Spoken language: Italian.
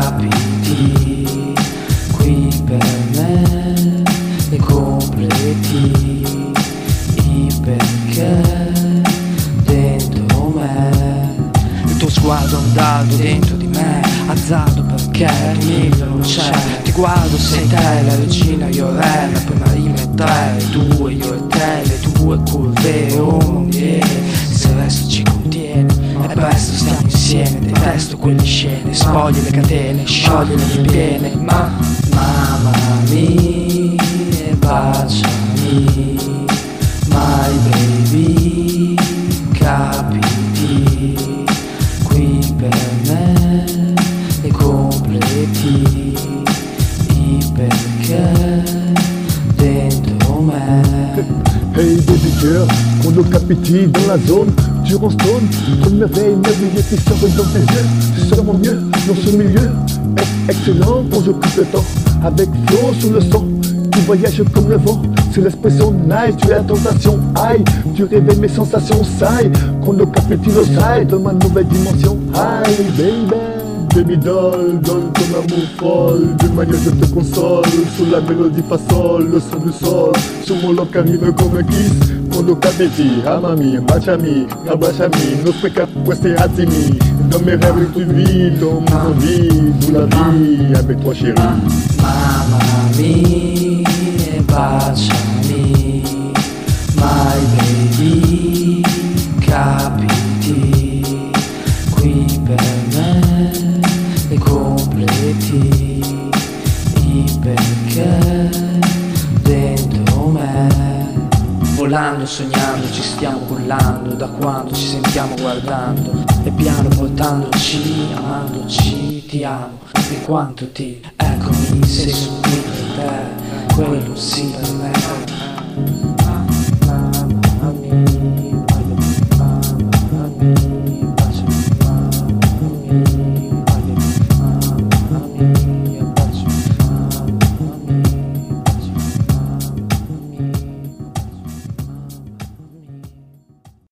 capiti qui per me e completi i perché dentro me. Il tuo sguardo è un dardo dentro di me, azzardo perché il miglio non c'è. Ti guardo, sei te la regina, io re, la prima rima è tre, due, io e te, le tue curve, uno, yeah. Se il resto ci contiene, è presto, stiamo insieme, detesto quelle scene, spogli le catene, sciogli le mie pene, mamma mia, baciami, my baby, capiti qui per me e completi i perché dentro me. Hey baby girl, quando capiti dans la zone, tu ronstone, comme merveille, merveilleux qui sort dans tes yeux. Tu seras mon mieux dans ce milieu, excellent quand je coupe le temps, avec flow sous le son, tu voyages comme le vent, c'est l'expression nice, tu es la tentation, aïe, tu réveilles mes sensations, saille, quando capiti lo sai, dans ma nouvelle dimension, aïe baby. Baby doll, donne ton amour folle, d'une manière je te console, sous la mélodie fa sol, le son du sol, sur mon look arrive comme un kiss, quando capiti, amami, baciami, abbracciami, non spreca queste attimi, dans mes rêves tu vis, dans mon envie, d'où la vie, avec toi chérie. Mamma mia, baciami, my baby, capiti qui per me e completi i perché dentro me. Volando, sognando, ci stiamo cullando, da quando ci sentiamo guardando, e piano portandoci, amandoci, ti amo, e quanto ti, eccomi, sei su qui per te, quello sì per me.